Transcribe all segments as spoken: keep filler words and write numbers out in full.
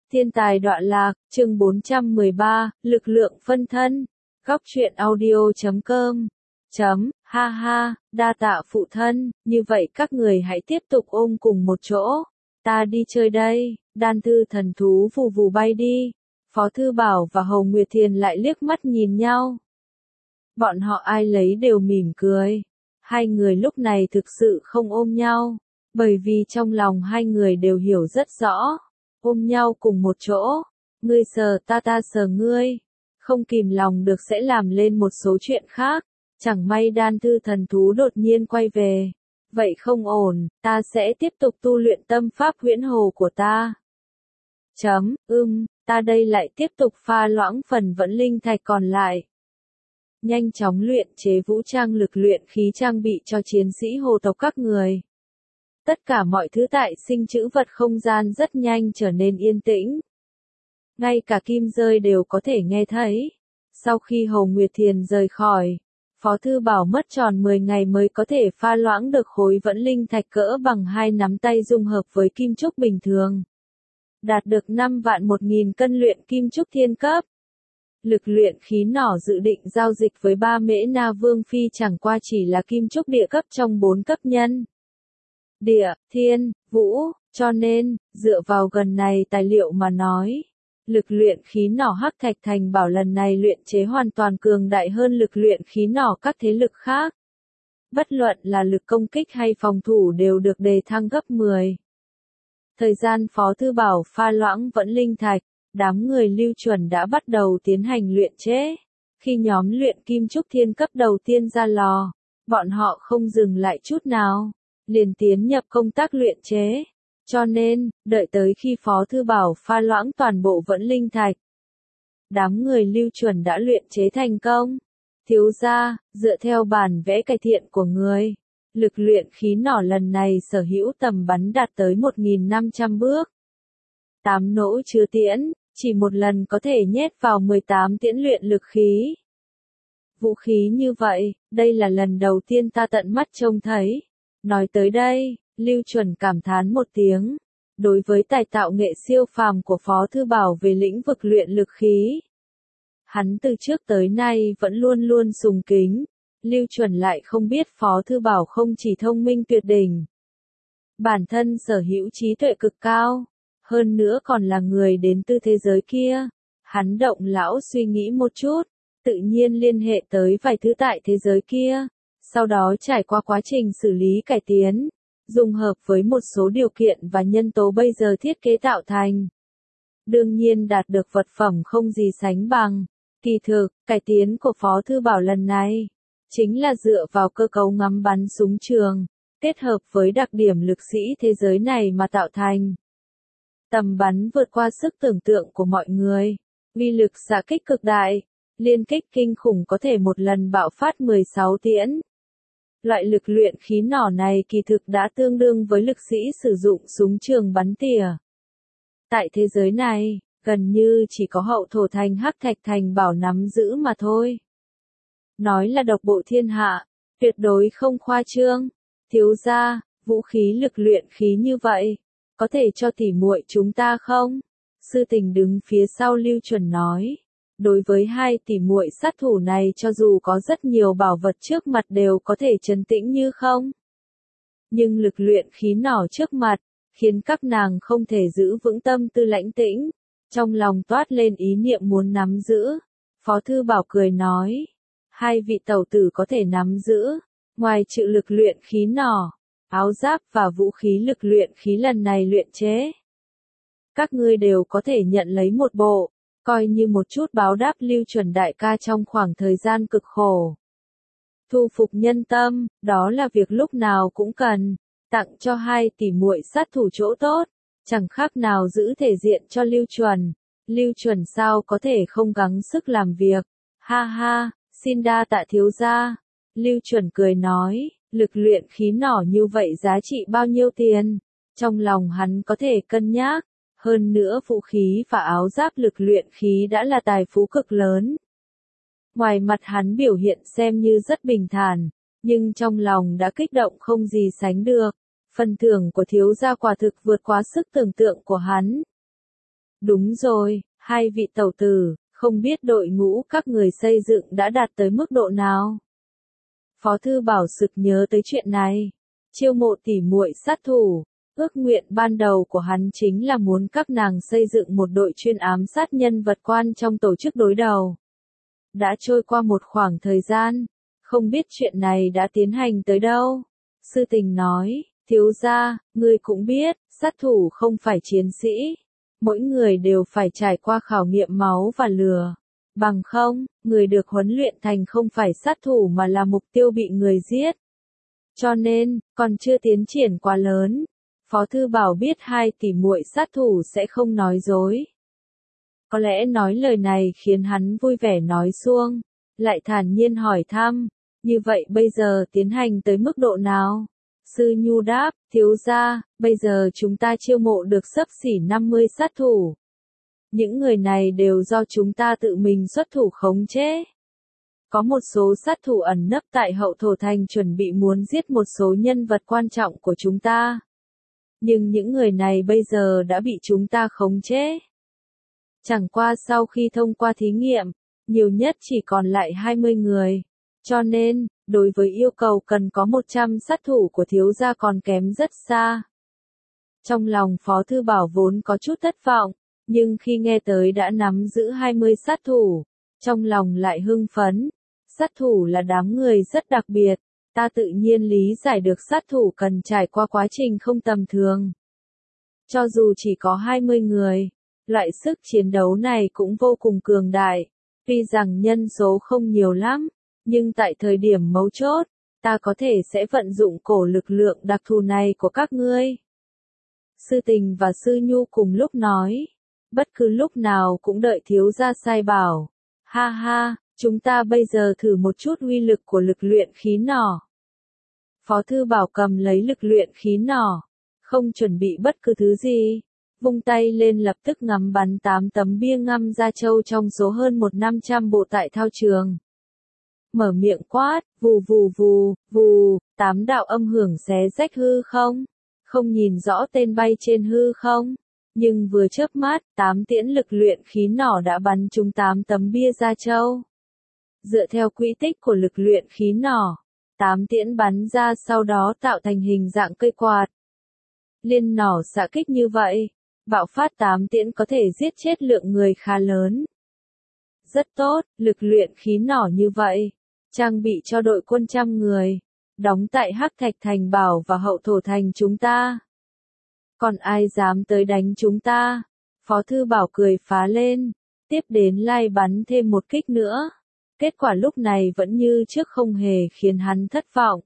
Thiên tài đọa lạc, chương bốn trăm mười ba, lực lượng phân thân. Góc truyện audio chấm com. Chấm, ha ha, đa tạ phụ thân, như vậy các người hãy tiếp tục ôm cùng một chỗ. Ta đi chơi đây, đan thư thần thú vù vù bay đi. Phó Thư Bảo và Hầu Nguyệt Thiền lại liếc mắt nhìn nhau. Bọn họ ai lấy đều mỉm cười. Hai người lúc này thực sự không ôm nhau, bởi vì trong lòng hai người đều hiểu rất rõ. Ôm nhau cùng một chỗ, ngươi sờ ta ta sờ ngươi, không kìm lòng được sẽ làm lên một số chuyện khác. Chẳng may đan thư thần thú đột nhiên quay về. Vậy không ổn, ta sẽ tiếp tục tu luyện tâm pháp huyễn hồ của ta. Chấm, ưm, ta đây lại tiếp tục pha loãng phần vẫn linh thạch còn lại. Nhanh chóng luyện chế vũ trang lực luyện khí trang bị cho chiến sĩ hồ tộc các người. Tất cả mọi thứ tại sinh chữ vật không gian rất nhanh trở nên yên tĩnh. Ngay cả kim rơi đều có thể nghe thấy. Sau khi Hầu Nguyệt Thiền rời khỏi, Phó Thư Bảo mất tròn mười ngày mới có thể pha loãng được khối vẫn linh thạch cỡ bằng hai nắm tay dung hợp với kim trúc bình thường. Đạt được năm vạn một nghìn cân luyện kim trúc thiên cấp. Lực luyện khí nỏ dự định giao dịch với ba mễ na vương phi chẳng qua chỉ là kim trúc địa cấp trong bốn cấp nhân. Địa, thiên, vũ, cho nên, dựa vào gần này tài liệu mà nói. Lực luyện khí nỏ hắc thạch thành bảo lần này luyện chế hoàn toàn cường đại hơn lực luyện khí nỏ các thế lực khác. Bất luận là lực công kích hay phòng thủ đều được đề thăng gấp mười. Thời gian Phó Thư Bảo pha loãng vẫn linh thạch, đám người Lưu Chuẩn đã bắt đầu tiến hành luyện chế. Khi nhóm luyện kim trúc thiên cấp đầu tiên ra lò, bọn họ không dừng lại chút nào, liền tiến nhập công tác luyện chế. Cho nên, đợi tới khi Phó Thư Bảo pha loãng toàn bộ vẫn linh thạch, đám người Lưu Chuẩn đã luyện chế thành công. Thiếu gia, dựa theo bản vẽ cải thiện của người, lực luyện khí nỏ lần này sở hữu tầm bắn đạt tới một nghìn năm trăm bước. tám nỗ chứa tiễn, chỉ một lần có thể nhét vào mười tám tiễn luyện lực khí. Vũ khí như vậy, đây là lần đầu tiên ta tận mắt trông thấy. Nói tới đây, Lưu Chuẩn cảm thán một tiếng. Đối với tài tạo nghệ siêu phàm của Phó Thư Bảo về lĩnh vực luyện lực khí, hắn từ trước tới nay vẫn luôn luôn sùng kính. Lưu Chuẩn lại không biết Phó Thư Bảo không chỉ thông minh tuyệt đỉnh, bản thân sở hữu trí tuệ cực cao, hơn nữa còn là người đến từ thế giới kia. Hắn động lão suy nghĩ một chút, tự nhiên liên hệ tới vài thứ tại thế giới kia, sau đó trải qua quá trình xử lý cải tiến, dung hợp với một số điều kiện và nhân tố bây giờ thiết kế tạo thành. Đương nhiên đạt được vật phẩm không gì sánh bằng. Kỳ thực, cải tiến của Phó Thư Bảo lần này chính là dựa vào cơ cấu ngắm bắn súng trường, kết hợp với đặc điểm lực sĩ thế giới này mà tạo thành. Tầm bắn vượt qua sức tưởng tượng của mọi người, uy lực xạ kích cực đại, liên kích kinh khủng có thể một lần bạo phát mười sáu tiễn. Loại lực luyện khí nỏ này kỳ thực đã tương đương với lực sĩ sử dụng súng trường bắn tỉa. Tại thế giới này, gần như chỉ có hậu thổ thành hắc thạch thành bảo nắm giữ mà thôi. Nói là độc bộ thiên hạ, tuyệt đối không khoa trương. Thiếu gia, vũ khí lực luyện khí như vậy, có thể cho tỉ muội chúng ta không? Sư Tình đứng phía sau Lưu Chuẩn nói. Đối với hai tỉ muội sát thủ này cho dù có rất nhiều bảo vật trước mặt đều có thể trấn tĩnh như không. Nhưng lực luyện khí nỏ trước mặt, khiến các nàng không thể giữ vững tâm tư lãnh tĩnh. Trong lòng toát lên ý niệm muốn nắm giữ. Phó Thư Bảo cười nói. Hai vị tẩu tử có thể nắm giữ. Ngoài chữ lực luyện khí nỏ, áo giáp và vũ khí lực luyện khí lần này luyện chế, các ngươi đều có thể nhận lấy một bộ, coi như một chút báo đáp Lưu Chuẩn đại ca trong khoảng thời gian cực khổ. Thu phục nhân tâm, đó là việc lúc nào cũng cần, tặng cho hai tỷ muội sát thủ chỗ tốt, chẳng khác nào giữ thể diện cho Lưu Chuẩn. Lưu Chuẩn sao có thể không gắng sức làm việc, ha ha, xin đa tạ thiếu gia. Lưu Chuẩn cười nói, lực luyện khí nỏ như vậy giá trị bao nhiêu tiền? Trong lòng hắn có thể cân nhắc, hơn nữa vũ khí và áo giáp lực luyện khí đã là tài phú cực lớn. Ngoài mặt hắn biểu hiện xem như rất bình thản, nhưng trong lòng đã kích động không gì sánh được. Phần thưởng của thiếu gia quả thực vượt quá sức tưởng tượng của hắn. Đúng rồi, hai vị tẩu tử, không biết đội ngũ các người xây dựng đã đạt tới mức độ nào? Phó Thư Bảo sực nhớ tới chuyện này. Chiêu mộ tỉ muội sát thủ. Ước nguyện ban đầu của hắn chính là muốn các nàng xây dựng một đội chuyên ám sát nhân vật quan trong tổ chức đối đầu. Đã trôi qua một khoảng thời gian, không biết chuyện này đã tiến hành tới đâu. Sư Tình nói, thiếu gia, ngươi cũng biết, sát thủ không phải chiến sĩ. Mỗi người đều phải trải qua khảo nghiệm máu và lửa. Bằng không, người được huấn luyện thành không phải sát thủ mà là mục tiêu bị người giết. Cho nên, còn chưa tiến triển quá lớn. Phó Thư Bảo biết hai tỷ muội sát thủ sẽ không nói dối. Có lẽ nói lời này khiến hắn vui vẻ nói xuông, lại thản nhiên hỏi thăm, như vậy bây giờ tiến hành tới mức độ nào? Sư Nhu đáp, thiếu gia, bây giờ chúng ta chiêu mộ được xấp xỉ năm mươi sát thủ. Những người này đều do chúng ta tự mình xuất thủ khống chế. Có một số sát thủ ẩn nấp tại hậu thổ thành chuẩn bị muốn giết một số nhân vật quan trọng của chúng ta. Nhưng những người này bây giờ đã bị chúng ta khống chế. Chẳng qua sau khi thông qua thí nghiệm, nhiều nhất chỉ còn lại hai mươi người. Cho nên, đối với yêu cầu cần có một trăm sát thủ của thiếu gia còn kém rất xa. Trong lòng Phó Thư Bảo vốn có chút thất vọng, nhưng khi nghe tới đã nắm giữ hai mươi sát thủ, trong lòng lại hưng phấn. Sát thủ là đám người rất đặc biệt, ta tự nhiên lý giải được sát thủ cần trải qua quá trình không tầm thường. Cho dù chỉ có hai mươi người, loại sức chiến đấu này cũng vô cùng cường đại. Tuy rằng nhân số không nhiều lắm, nhưng tại thời điểm mấu chốt, ta có thể sẽ vận dụng cổ lực lượng đặc thù này của các ngươi. Sư Tình và Sư Nhu cùng lúc nói, bất cứ lúc nào cũng đợi thiếu gia sai bảo. Ha ha, chúng ta bây giờ thử một chút uy lực của lực luyện khí nỏ. Phó Thư Bảo cầm lấy lực luyện khí nỏ, không chuẩn bị bất cứ thứ gì. Vung tay lên lập tức ngắm bắn tám tấm bia ngăm da trâu trong số hơn một năm trăm bộ tại thao trường. Mở miệng quát, vù vù vù, vù, tám đạo âm hưởng xé rách hư không. Không nhìn rõ tên bay trên hư không. Nhưng vừa chớp mắt, tám tiễn lực luyện khí nỏ đã bắn trúng tám tấm bia da trâu. Dựa theo quỹ tích của lực luyện khí nỏ, tám tiễn bắn ra sau đó tạo thành hình dạng cây quạt. Liên nỏ xạ kích như vậy, bạo phát tám tiễn có thể giết chết lượng người khá lớn. Rất tốt, lực luyện khí nỏ như vậy, trang bị cho đội quân trăm người, đóng tại Hắc Thạch Thành Bảo và Hậu Thổ Thành chúng ta. Còn ai dám tới đánh chúng ta? Phó Thư Bảo cười phá lên, tiếp đến lai bắn thêm một kích nữa. Kết quả lúc này vẫn như trước không hề khiến hắn thất vọng.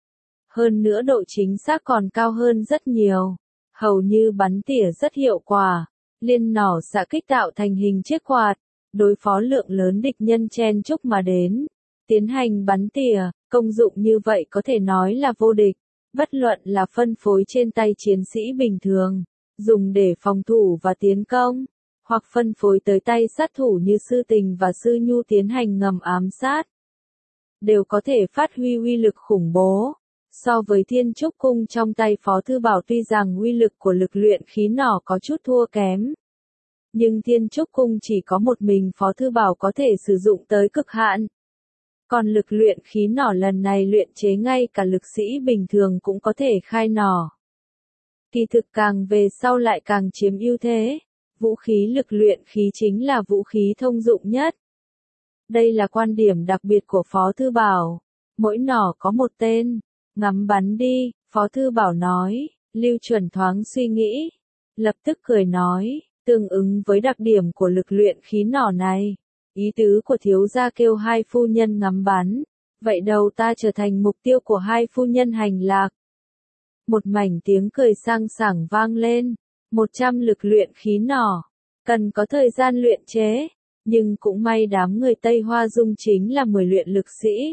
Hơn nữa độ chính xác còn cao hơn rất nhiều. Hầu như bắn tỉa rất hiệu quả. Liên nỏ xạ kích tạo thành hình chiếc quạt. Đối phó lượng lớn địch nhân chen chúc mà đến. Tiến hành bắn tỉa, công dụng như vậy có thể nói là vô địch. Bất luận là phân phối trên tay chiến sĩ bình thường, dùng để phòng thủ và tiến công, hoặc phân phối tới tay sát thủ như Sư Tình và Sư Nhu tiến hành ngầm ám sát, đều có thể phát huy uy lực khủng bố. So với Thiên Trúc Cung trong tay Phó Thư Bảo tuy rằng uy lực của lực luyện khí nỏ có chút thua kém, nhưng Thiên Trúc Cung chỉ có một mình Phó Thư Bảo có thể sử dụng tới cực hạn. Còn lực luyện khí nỏ lần này luyện chế ngay cả lực sĩ bình thường cũng có thể khai nỏ. Kỳ thực càng về sau lại càng chiếm ưu thế. Vũ khí lực luyện khí chính là vũ khí thông dụng nhất. Đây là quan điểm đặc biệt của Phó Thư Bảo. Mỗi nỏ có một tên. Ngắm bắn đi, Phó Thư Bảo nói. Lưu Chuẩn thoáng suy nghĩ. Lập tức cười nói, tương ứng với đặc điểm của lực luyện khí nỏ này. Ý tứ của thiếu gia kêu hai phu nhân ngắm bắn. Vậy đầu ta trở thành mục tiêu của hai phu nhân hành lạc. Một mảnh tiếng cười sang sảng vang lên. Một trăm lực luyện khí nỏ. Cần có thời gian luyện chế. Nhưng cũng may đám người Tây Hoa Dung chính là mười luyện lực sĩ.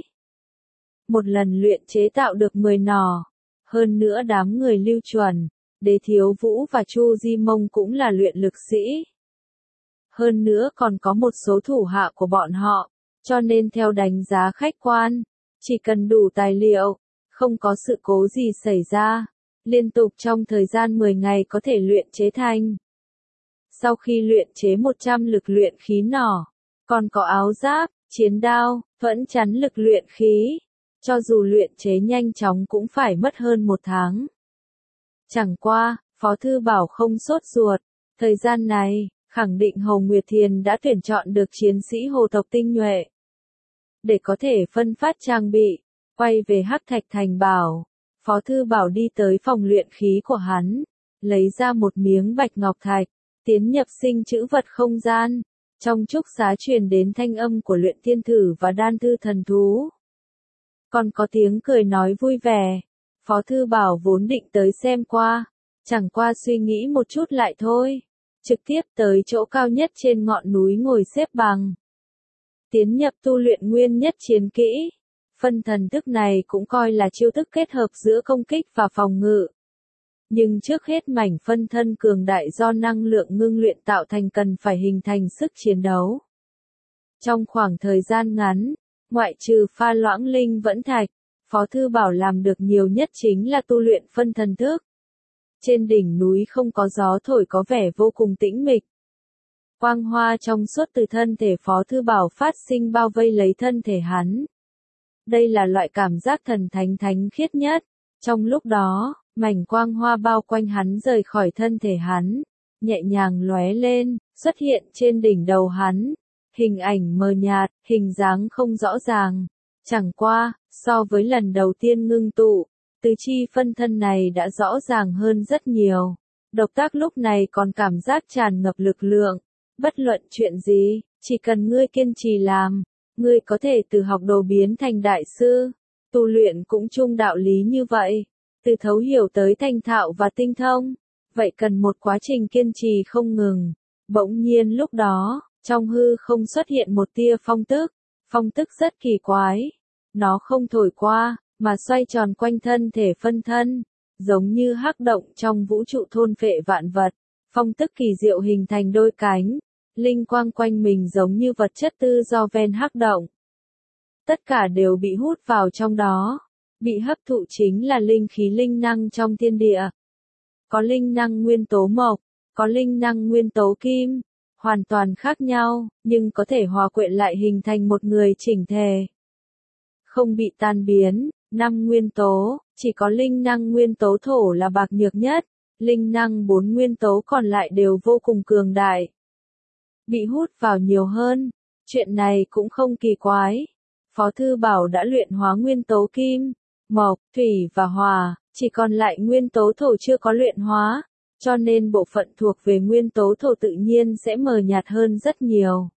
Một lần luyện chế tạo được mười nỏ. Hơn nữa đám người Lưu Chuẩn, Đế Thiếu Vũ và Chu Di Mông cũng là luyện lực sĩ. Hơn nữa còn có một số thủ hạ của bọn họ, cho nên theo đánh giá khách quan, chỉ cần đủ tài liệu, không có sự cố gì xảy ra, liên tục trong thời gian mười ngày có thể luyện chế thành. Sau khi luyện chế một trăm lực luyện khí nỏ, còn có áo giáp, chiến đao, thuẫn chắn lực luyện khí. Cho dù luyện chế nhanh chóng cũng phải mất hơn một tháng. Chẳng qua, Phó Thư Bảo không sốt ruột. Thời gian này, khẳng định Hồ Nguyệt Thiền đã tuyển chọn được chiến sĩ hồ tộc tinh nhuệ. Để có thể phân phát trang bị, quay về Hắc Thạch Thành Bảo, Phó Thư Bảo đi tới phòng luyện khí của hắn, lấy ra một miếng bạch ngọc thạch, tiến nhập sinh chữ vật không gian. Trong trúc xá truyền đến thanh âm của luyện thiên thử và đan thư thần thú. Còn có tiếng cười nói vui vẻ. Phó Thư Bảo vốn định tới xem qua, chẳng qua suy nghĩ một chút lại thôi. Trực tiếp tới chỗ cao nhất trên ngọn núi ngồi xếp bằng. Tiến nhập tu luyện nguyên nhất chiến kỹ. Phân thần thức này cũng coi là chiêu thức kết hợp giữa công kích và phòng ngự. Nhưng trước hết mảnh phân thân cường đại do năng lượng ngưng luyện tạo thành cần phải hình thành sức chiến đấu. Trong khoảng thời gian ngắn, ngoại trừ pha loãng linh vẫn thạch, Phó Thư Bảo làm được nhiều nhất chính là tu luyện phân thần thức. Trên đỉnh núi không có gió thổi có vẻ vô cùng tĩnh mịch. Quang hoa trong suốt từ thân thể Phó Thư Bảo phát sinh bao vây lấy thân thể hắn. Đây là loại cảm giác thần thánh thánh khiết nhất. Trong lúc đó, mảnh quang hoa bao quanh hắn rời khỏi thân thể hắn, nhẹ nhàng lóe lên, xuất hiện trên đỉnh đầu hắn. Hình ảnh mờ nhạt, hình dáng không rõ ràng. Chẳng qua, so với lần đầu tiên ngưng tụ, tứ chi phân thân này đã rõ ràng hơn rất nhiều. Độc tác lúc này còn cảm giác tràn ngập lực lượng. Bất luận chuyện gì, chỉ cần ngươi kiên trì làm, ngươi có thể từ học đồ biến thành đại sư. Tu luyện cũng chung đạo lý như vậy. Từ thấu hiểu tới thành thạo và tinh thông. Vậy cần một quá trình kiên trì không ngừng. Bỗng nhiên lúc đó, trong hư không xuất hiện một tia phong tức. Phong tức rất kỳ quái. Nó không thổi qua, mà xoay tròn quanh thân thể phân thân. Giống như hắc động trong vũ trụ thôn phệ vạn vật. Phong tức kỳ diệu hình thành đôi cánh. Linh quang quanh mình giống như vật chất tư do ven hắc động. Tất cả đều bị hút vào trong đó. Bị hấp thụ chính là linh khí linh năng trong thiên địa. Có linh năng nguyên tố mộc, có linh năng nguyên tố kim. Hoàn toàn khác nhau, nhưng có thể hòa quyện lại hình thành một người chỉnh thể. Không bị tan biến, năm nguyên tố, chỉ có linh năng nguyên tố thổ là bạc nhược nhất. Linh năng bốn nguyên tố còn lại đều vô cùng cường đại. Bị hút vào nhiều hơn, chuyện này cũng không kỳ quái. Phó Thư Bảo đã luyện hóa nguyên tố kim, mộc, thủy và hỏa, chỉ còn lại nguyên tố thổ chưa có luyện hóa, cho nên bộ phận thuộc về nguyên tố thổ tự nhiên sẽ mờ nhạt hơn rất nhiều.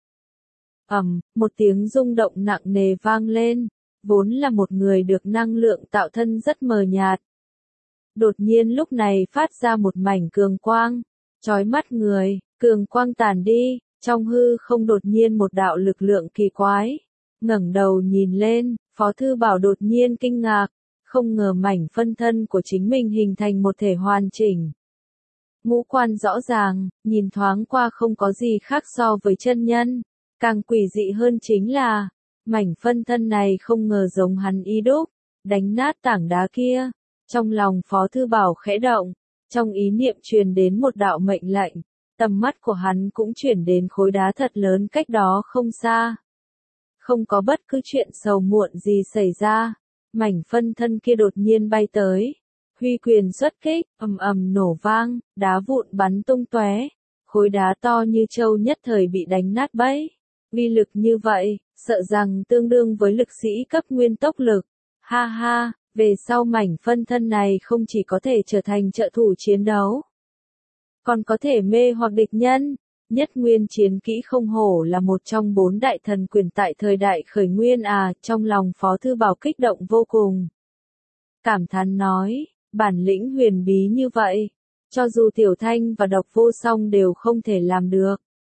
Ầm, một tiếng rung động nặng nề vang lên, vốn là một người được năng lượng tạo thân rất mờ nhạt. Đột nhiên lúc này phát ra một mảnh cường quang, chói mắt người, cường quang tàn đi, trong hư không đột nhiên một đạo lực lượng kỳ quái. Ngẩng đầu nhìn lên, Phó Thư Bảo đột nhiên kinh ngạc, không ngờ mảnh phân thân của chính mình hình thành một thể hoàn chỉnh. Ngũ quan rõ ràng, nhìn thoáng qua không có gì khác so với chân nhân, càng quỷ dị hơn chính là, mảnh phân thân này không ngờ giống hắn y đúc, đánh nát tảng đá kia. Trong lòng Phó Thư Bảo khẽ động, trong ý niệm truyền đến một đạo mệnh lệnh, tầm mắt của hắn cũng chuyển đến khối đá thật lớn cách đó không xa. Không có bất cứ chuyện sầu muộn gì xảy ra, mảnh phân thân kia đột nhiên bay tới, huy quyền xuất kích, ầm ầm nổ vang, đá vụn bắn tung tóe, khối đá to như châu nhất thời bị đánh nát bấy. Uy lực như vậy, sợ rằng tương đương với lực sĩ cấp nguyên tốc lực. Ha ha, về sau mảnh phân thân này không chỉ có thể trở thành trợ thủ chiến đấu, còn có thể mê hoặc địch nhân. Nhất nguyên chiến kỹ không hổ là một trong bốn đại thần quyền tại thời đại khởi nguyên à, trong lòng Phó Thư Bảo kích động vô cùng. Cảm thán nói, bản lĩnh huyền bí như vậy, cho dù Tiểu Thanh và Độc Vô Song đều không thể làm được.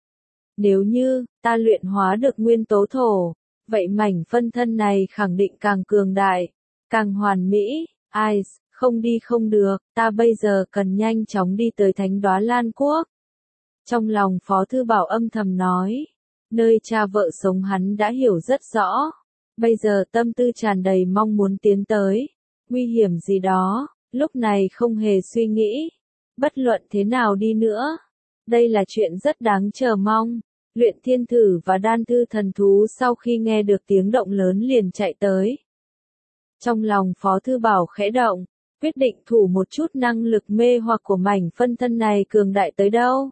Nếu như, ta luyện hóa được nguyên tố thổ, vậy mảnh phân thân này khẳng định càng cường đại, càng hoàn mỹ. Ai, không đi không được, ta bây giờ cần nhanh chóng đi tới Thánh Đóa Lan Quốc. Trong lòng Phó Thư Bảo âm thầm nói, nơi cha vợ sống hắn đã hiểu rất rõ, bây giờ tâm tư tràn đầy mong muốn tiến tới, nguy hiểm gì đó, lúc này không hề suy nghĩ, bất luận thế nào đi nữa, Đây là chuyện rất đáng chờ mong. Luyện thiên thử và đan thư thần thú sau khi nghe được tiếng động lớn liền chạy tới. Trong lòng Phó Thư Bảo khẽ động, quyết định thử một chút năng lực mê hoặc của mảnh phân thân này cường đại tới đâu.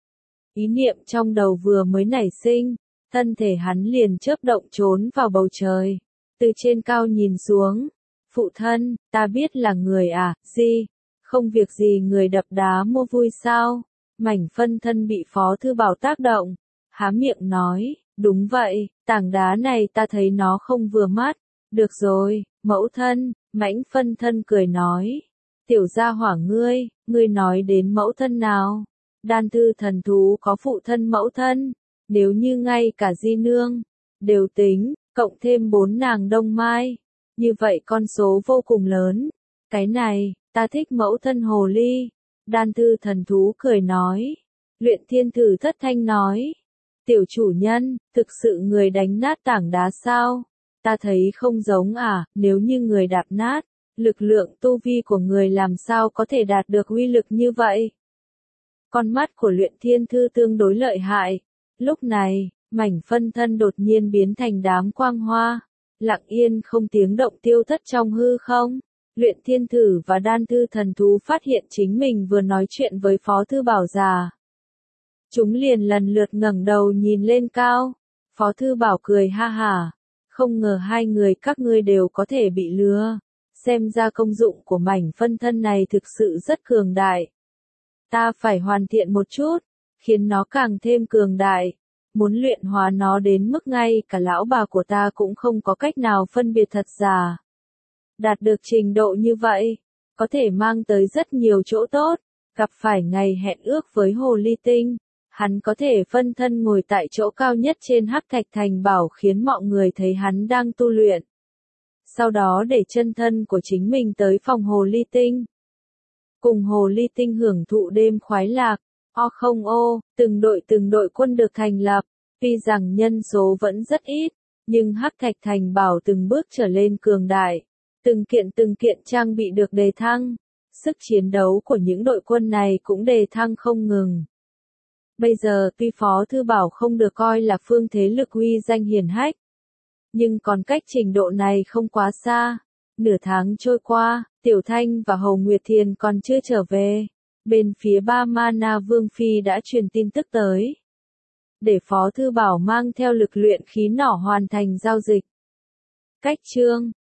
Ý niệm trong đầu vừa mới nảy sinh, thân thể hắn liền chớp động trốn vào bầu trời, từ trên cao nhìn xuống. Phụ thân, ta biết là người à, gì? Không việc gì người đập đá mua vui sao? Mảnh phân thân bị Phó Thư Bảo tác động, há miệng nói, đúng vậy, tảng đá này ta thấy nó không vừa mắt. Được rồi, mẫu thân, mãnh phân thân cười nói. Tiểu gia hỏa ngươi, ngươi nói đến mẫu thân nào? Đan thư thần thú có phụ thân mẫu thân, nếu như ngay cả di nương, đều tính, cộng thêm bốn nàng đông mai. Như vậy con số vô cùng lớn. Cái này, ta thích mẫu thân hồ ly. Đan thư thần thú cười nói. Luyện thiên thử thất thanh nói. Tiểu chủ nhân, thực sự người đánh nát tảng đá sao? Ta thấy không giống à, nếu như người đạp nát, lực lượng tu vi của người làm sao có thể đạt được uy lực như vậy? Con mắt của luyện thiên thư tương đối lợi hại. Lúc này, mảnh phân thân đột nhiên biến thành đám quang hoa, lặng yên không tiếng động tiêu thất trong hư không. Luyện thiên thử và đan thư thần thú phát hiện chính mình vừa nói chuyện với Phó Thư Bảo già. Chúng liền lần lượt ngẩng đầu nhìn lên cao. Phó Thư Bảo cười ha hả. Không ngờ hai người các ngươi đều có thể bị lừa. Xem ra công dụng của mảnh phân thân này thực sự rất cường đại. Ta phải hoàn thiện một chút, khiến nó càng thêm cường đại. Muốn luyện hóa nó đến mức ngay cả lão bà của ta cũng không có cách nào phân biệt thật giả. Đạt được trình độ như vậy, có thể mang tới rất nhiều chỗ tốt. Gặp phải ngày hẹn ước với Hồ Ly Tinh, hắn có thể phân thân ngồi tại chỗ cao nhất trên Hắc Thạch Thành Bảo khiến mọi người thấy hắn đang tu luyện. Sau đó để chân thân của chính mình tới phòng Hồ Ly Tinh. Cùng Hồ Ly Tinh hưởng thụ đêm khoái lạc. O không ô, từng đội từng đội quân được thành lập. Tuy rằng nhân số vẫn rất ít, nhưng Hắc Thạch Thành Bảo từng bước trở lên cường đại. Từng kiện từng kiện trang bị được đề thăng. Sức chiến đấu của những đội quân này cũng đề thăng không ngừng. Bây giờ tuy Phó Thư Bảo không được coi là phương thế lực uy danh hiển hách, nhưng còn cách trình độ này không quá xa. Nửa tháng trôi qua, Tiểu Thanh và Hầu Nguyệt Thiền còn chưa trở về. Bên phía Ba Mana Vương Phi đã truyền tin tức tới. Để Phó Thư Bảo mang theo lực luyện khí nỏ hoàn thành giao dịch. Cách chương